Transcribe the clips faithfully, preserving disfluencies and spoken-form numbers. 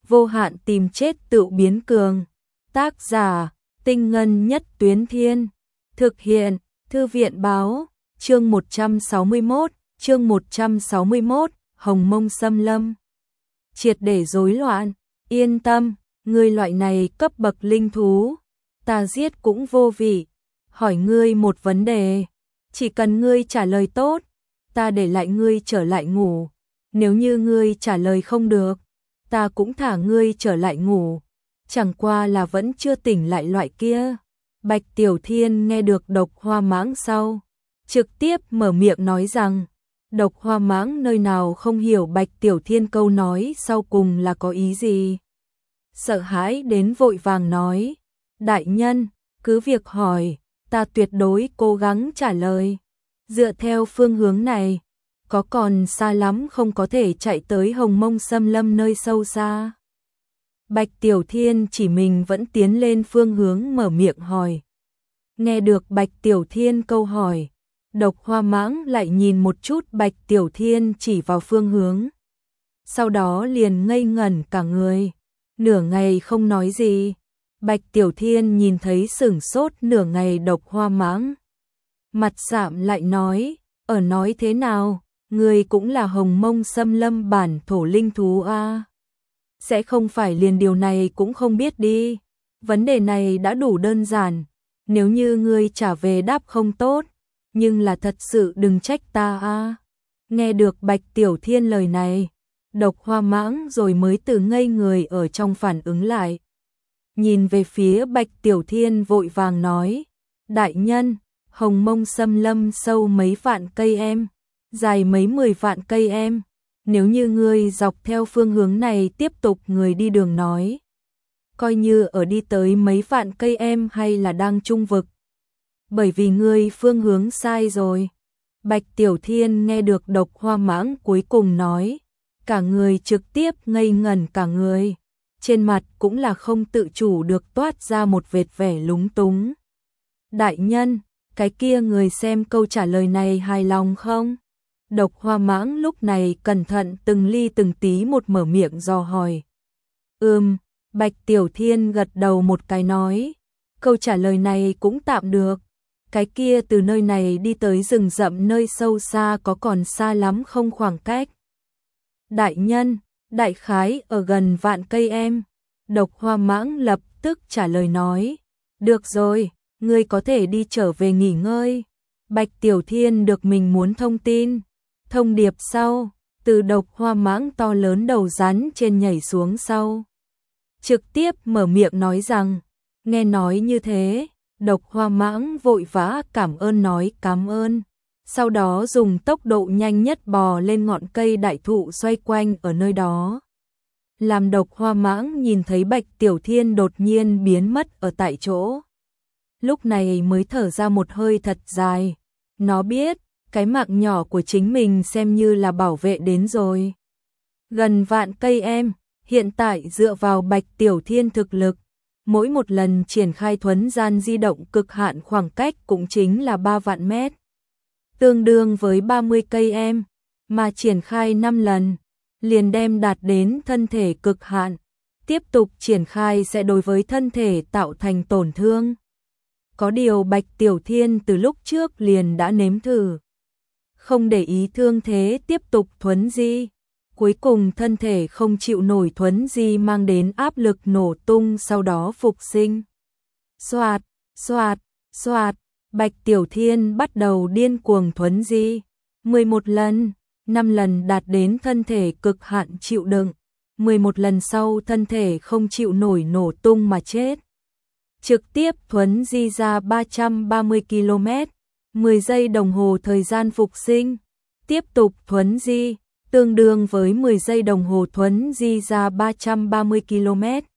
vô hạn tìm chết tự biến cường. Tác giả, Tinh Ngân Nhất Tuyến Thiên. Thực hiện, Thư viện Báo. Chương một trăm sáu mươi mốt, chương một trăm sáu mươi mốt, Hồng Mông Xâm Lâm. Triệt để rối loạn, yên tâm, ngươi loại này cấp bậc linh thú, ta giết cũng vô vị. Hỏi ngươi một vấn đề, chỉ cần ngươi trả lời tốt, ta để lại ngươi trở lại ngủ. Nếu như ngươi trả lời không được, ta cũng thả ngươi trở lại ngủ. Chẳng qua là vẫn chưa tỉnh lại loại kia. Bạch Tiểu Thiên nghe được Độc Hoa Mãng sau, trực tiếp mở miệng nói rằng, Độc Hoa Mãng nơi nào không hiểu Bạch Tiểu Thiên câu nói sau cùng là có ý gì. Sợ hãi đến vội vàng nói, đại nhân, cứ việc hỏi, ta tuyệt đối cố gắng trả lời. Dựa theo phương hướng này, có còn xa lắm không có thể chạy tới Hồng Mông Xâm Lâm nơi sâu xa. Bạch Tiểu Thiên chỉ mình vẫn tiến lên phương hướng mở miệng hỏi. Nghe được Bạch Tiểu Thiên câu hỏi, Độc Hoa Mãng lại nhìn một chút Bạch Tiểu Thiên chỉ vào phương hướng. Sau đó liền ngây ngẩn cả người, nửa ngày không nói gì. Bạch Tiểu Thiên nhìn thấy sửng sốt nửa ngày Độc Hoa Mãng. Mặt sạm lại nói, ở nói thế nào, người cũng là Hồng Mông Xâm Lâm bản thổ linh thú a à? Sẽ không phải liền điều này cũng không biết đi. Vấn đề này đã đủ đơn giản, nếu như ngươi trả về đáp không tốt, nhưng là thật sự đừng trách ta a à? Nghe được Bạch Tiểu Thiên lời này, Độc Hoa Mãng rồi mới từ ngây người ở trong phản ứng lại. Nhìn về phía Bạch Tiểu Thiên vội vàng nói, đại nhân, Hồng Mông Xâm Lâm sâu mấy vạn cây em, dài mấy mười vạn cây em. Nếu như ngươi dọc theo phương hướng này tiếp tục người đi đường nói, coi như ở đi tới mấy vạn cây em hay là đang trung vực. Bởi vì ngươi phương hướng sai rồi. Bạch Tiểu Thiên nghe được Độc Hoa Mãng cuối cùng nói, cả người trực tiếp ngây ngẩn cả người. Trên mặt cũng là không tự chủ được toát ra một vệt vẻ lúng túng. Đại nhân, cái kia người xem câu trả lời này hài lòng không? Độc Hoa Mãng lúc này cẩn thận từng ly từng tí một mở miệng dò hỏi. Ừm, Bạch Tiểu Thiên gật đầu một cái nói, câu trả lời này cũng tạm được. Cái kia từ nơi này đi tới rừng rậm nơi sâu xa có còn xa lắm không khoảng cách? Đại nhân, đại khái ở gần vạn cây em. Độc Hoa Mãng lập tức trả lời nói, được rồi, ngươi có thể đi trở về nghỉ ngơi. Bạch Tiểu Thiên được mình muốn thông tin. Thông điệp sau, từ Độc Hoa Mãng to lớn đầu rắn trên nhảy xuống sau. Trực tiếp mở miệng nói rằng, nghe nói như thế, Độc Hoa Mãng vội vã cảm ơn nói cảm ơn. Sau đó dùng tốc độ nhanh nhất bò lên ngọn cây đại thụ xoay quanh ở nơi đó. Làm Độc Hoa Mãng nhìn thấy Bạch Tiểu Thiên đột nhiên biến mất ở tại chỗ. Lúc này mới thở ra một hơi thật dài. Nó biết, cái mạng nhỏ của chính mình xem như là bảo vệ đến rồi. Gần vạn cây em, hiện tại dựa vào Bạch Tiểu Thiên thực lực, mỗi một lần triển khai thuấn gian di động cực hạn khoảng cách cũng chính là ba vạn mét. Tương đương với ba mươi cây em, mà triển khai năm lần, liền đem đạt đến thân thể cực hạn. Tiếp tục triển khai sẽ đối với thân thể tạo thành tổn thương. Có điều Bạch Tiểu Thiên từ lúc trước liền đã nếm thử. Không để ý thương thế tiếp tục thuấn di. Cuối cùng thân thể không chịu nổi thuấn di mang đến áp lực nổ tung sau đó phục sinh. Xoạt, xoạt, xoạt, Bạch Tiểu Thiên bắt đầu điên cuồng thuấn di. mười một lần, năm lần đạt đến thân thể cực hạn chịu đựng. mười một lần sau thân thể không chịu nổi nổ tung mà chết. Trực tiếp thuấn di ra ba trăm ba mươi ki lô mét, mười giây đồng hồ thời gian phục sinh. Tiếp tục thuấn di, tương đương với mười giây đồng hồ thuấn di ra ba trăm ba mươi ki lô mét.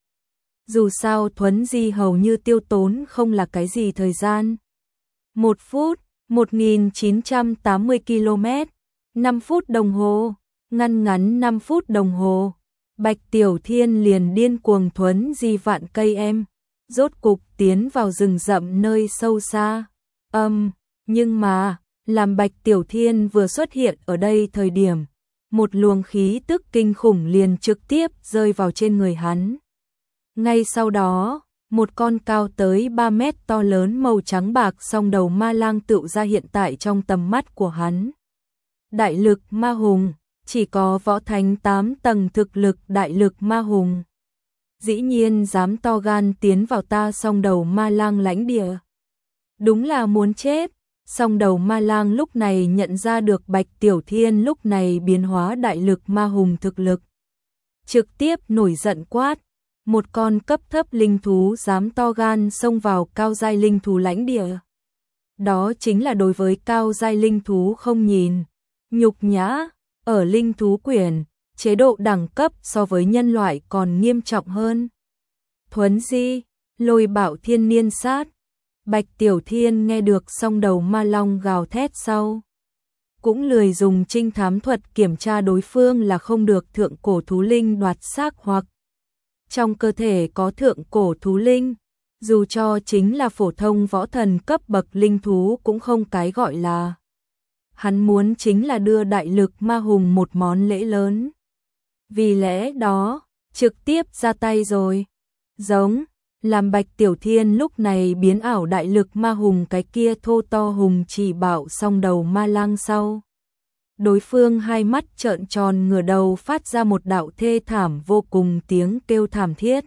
Dù sao thuấn di hầu như tiêu tốn không là cái gì thời gian. một phút, một nghìn chín trăm tám mươi ki lô mét, năm phút đồng hồ, ngăn ngắn năm phút đồng hồ. Bạch Tiểu Thiên liền điên cuồng thuấn di vạn cây em, rốt cục tiến vào rừng rậm nơi sâu xa. Âm, um, nhưng mà, làm Bạch Tiểu Thiên vừa xuất hiện ở đây thời điểm, một luồng khí tức kinh khủng liền trực tiếp rơi vào trên người hắn. Ngay sau đó, một con cao tới ba mét to lớn màu trắng bạc song đầu ma lang tựu ra hiện tại trong tầm mắt của hắn. Đại lực ma hùng, chỉ có võ thánh tám tầng thực lực đại lực ma hùng. Dĩ nhiên dám to gan tiến vào ta song đầu ma lang lãnh địa. Đúng là muốn chết. Song đầu ma lang lúc này nhận ra được Bạch Tiểu Thiên lúc này biến hóa đại lực ma hùng thực lực. Trực tiếp nổi giận quát. Một con cấp thấp linh thú dám to gan xông vào cao giai linh thú lãnh địa. Đó chính là đối với cao giai linh thú không nhìn. Nhục nhã, ở linh thú quyển, chế độ đẳng cấp so với nhân loại còn nghiêm trọng hơn. Thuấn di, lôi bạo thiên niên sát. Bạch Tiểu Thiên nghe được song đầu ma long gào thét sau. Cũng lười dùng trinh thám thuật kiểm tra đối phương là không được thượng cổ thú linh đoạt xác hoặc trong cơ thể có thượng cổ thú linh. Dù cho chính là phổ thông võ thần cấp bậc linh thú cũng không cái gọi là. Hắn muốn chính là đưa đại lực ma hùng một món lễ lớn. Vì lẽ đó, trực tiếp ra tay rồi. Giống, làm Bạch Tiểu Thiên lúc này biến ảo đại lực ma hùng cái kia thô to hùng chỉ bảo song đầu ma lang sau. Đối phương hai mắt trợn tròn ngửa đầu phát ra một đạo thê thảm vô cùng tiếng kêu thảm thiết.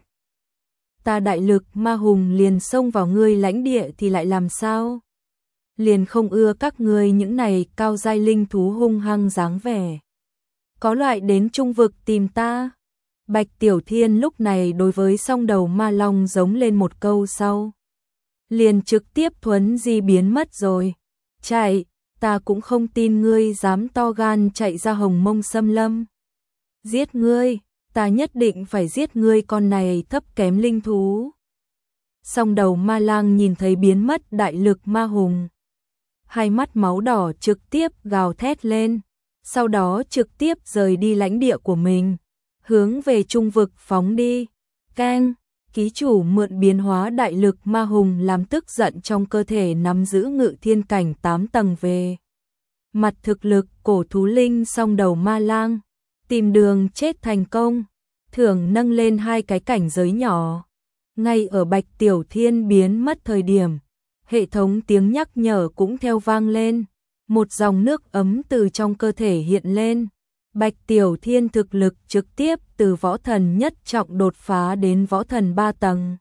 Ta đại lực ma hùng liền xông vào ngươi lãnh địa thì lại làm sao? Liền không ưa các ngươi những này cao giai linh thú hung hăng dáng vẻ. Có loại đến trung vực tìm ta. Bạch Tiểu Thiên lúc này đối với song đầu ma long giống lên một câu sau. Liền trực tiếp thuấn di biến mất rồi. Chạy, ta cũng không tin ngươi dám to gan chạy ra Hồng Mông Xâm Lâm. Giết ngươi, ta nhất định phải giết ngươi con này thấp kém linh thú. Song đầu ma lang nhìn thấy biến mất đại lực ma hùng. Hai mắt máu đỏ trực tiếp gào thét lên. Sau đó trực tiếp rời đi lãnh địa của mình. Hướng về trung vực phóng đi. Keng, ký chủ mượn biến hóa đại lực ma hùng làm tức giận trong cơ thể nắm giữ ngự thiên cảnh tám tầng về. Mặt thực lực cổ thú linh song đầu ma lang. Tìm đường chết thành công. Thưởng nâng lên hai cái cảnh giới nhỏ. Ngay ở Bạch Tiểu Thiên biến mất thời điểm. Hệ thống tiếng nhắc nhở cũng theo vang lên. Một dòng nước ấm từ trong cơ thể hiện lên. Bạch Tiểu Thiên thực lực trực tiếp từ võ thần nhất trọng đột phá đến võ thần ba tầng.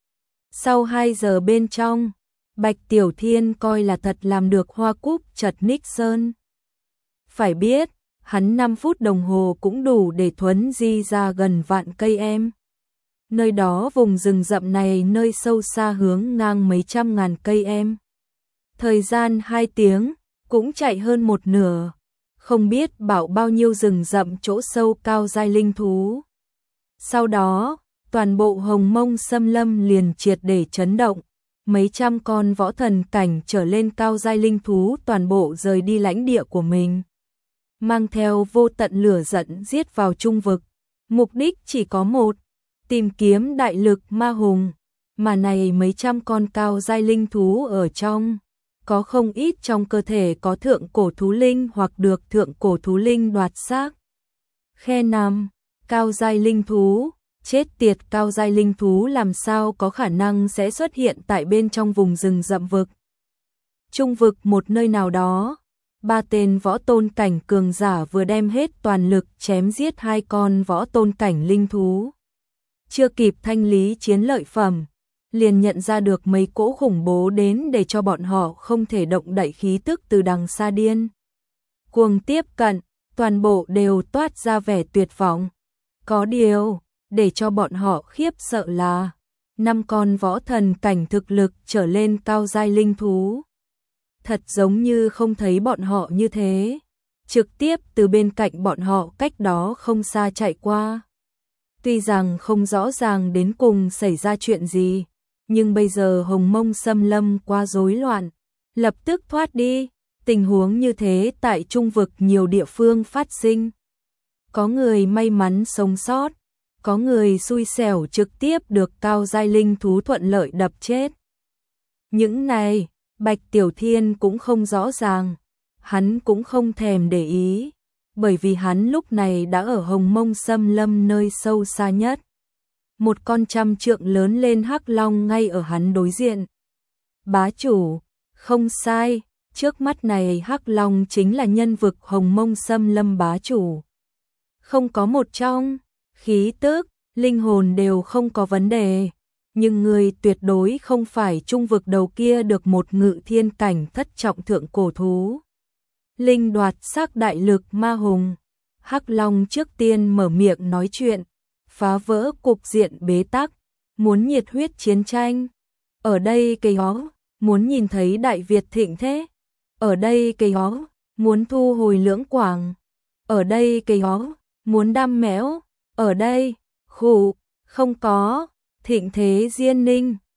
Sau hai giờ bên trong, Bạch Tiểu Thiên coi là thật làm được hoa cúc chật ních sơn. Phải biết, hắn năm phút đồng hồ cũng đủ để thuấn di ra gần vạn cây em. Nơi đó vùng rừng rậm này nơi sâu xa hướng ngang mấy trăm ngàn cây em. Thời gian hai tiếng, cũng chạy hơn một nửa. Không biết bảo bao nhiêu rừng rậm chỗ sâu cao giai linh thú. Sau đó, toàn bộ Hồng Mông Xâm Lâm liền triệt để chấn động. Mấy trăm con võ thần cảnh trở lên cao giai linh thú toàn bộ rời đi lãnh địa của mình. Mang theo vô tận lửa giận giết vào trung vực. Mục đích chỉ có một, tìm kiếm đại lực ma hùng. Mà này mấy trăm con cao giai linh thú ở trong. Có không ít trong cơ thể có thượng cổ thú linh hoặc được thượng cổ thú linh đoạt xác. Khe năm, cao giai linh thú, chết tiệt cao giai linh thú làm sao có khả năng sẽ xuất hiện tại bên trong vùng rừng rậm vực. Trung vực một nơi nào đó, ba tên võ tôn cảnh cường giả vừa đem hết toàn lực chém giết hai con võ tôn cảnh linh thú. Chưa kịp thanh lý chiến lợi phẩm. Liền nhận ra được mấy cỗ khủng bố đến để cho bọn họ không thể động đậy khí tức từ đằng xa điên. Cuồng tiếp cận, toàn bộ đều toát ra vẻ tuyệt vọng. Có điều, để cho bọn họ khiếp sợ là năm con võ thần cảnh thực lực trở lên cao giai linh thú. Thật giống như không thấy bọn họ như thế. Trực tiếp từ bên cạnh bọn họ cách đó không xa chạy qua. Tuy rằng không rõ ràng đến cùng xảy ra chuyện gì. Nhưng bây giờ Hồng Mông Xâm Lâm quá rối loạn, lập tức thoát đi, tình huống như thế tại trung vực nhiều địa phương phát sinh. Có người may mắn sống sót, có người xui xẻo trực tiếp được cao giai linh thú thuận lợi đập chết. Những này, Bạch Tiểu Thiên cũng không rõ ràng, hắn cũng không thèm để ý, bởi vì hắn lúc này đã ở Hồng Mông Xâm Lâm nơi sâu xa nhất. Một con trăm trượng lớn lên hắc long ngay ở hắn đối diện. Bá chủ, không sai, trước mắt này hắc long chính là nhân vực Hồng Mông Xâm Lâm bá chủ. Không có một trong, khí tức, linh hồn đều không có vấn đề. Nhưng người tuyệt đối không phải trung vực đầu kia được một ngự thiên cảnh thất trọng thượng cổ thú. Linh đoạt sắc đại lực ma hùng. Hắc Long trước tiên mở miệng nói chuyện, phá vỡ cục diện bế tắc, muốn nhiệt huyết chiến tranh. Ở đây cây hó, muốn nhìn thấy Đại Việt thịnh thế. Ở đây cây hó, muốn thu hồi lưỡng quảng. Ở đây cây hó, muốn đam mẽo. Ở đây, khủ, không có, thịnh thế diên ninh.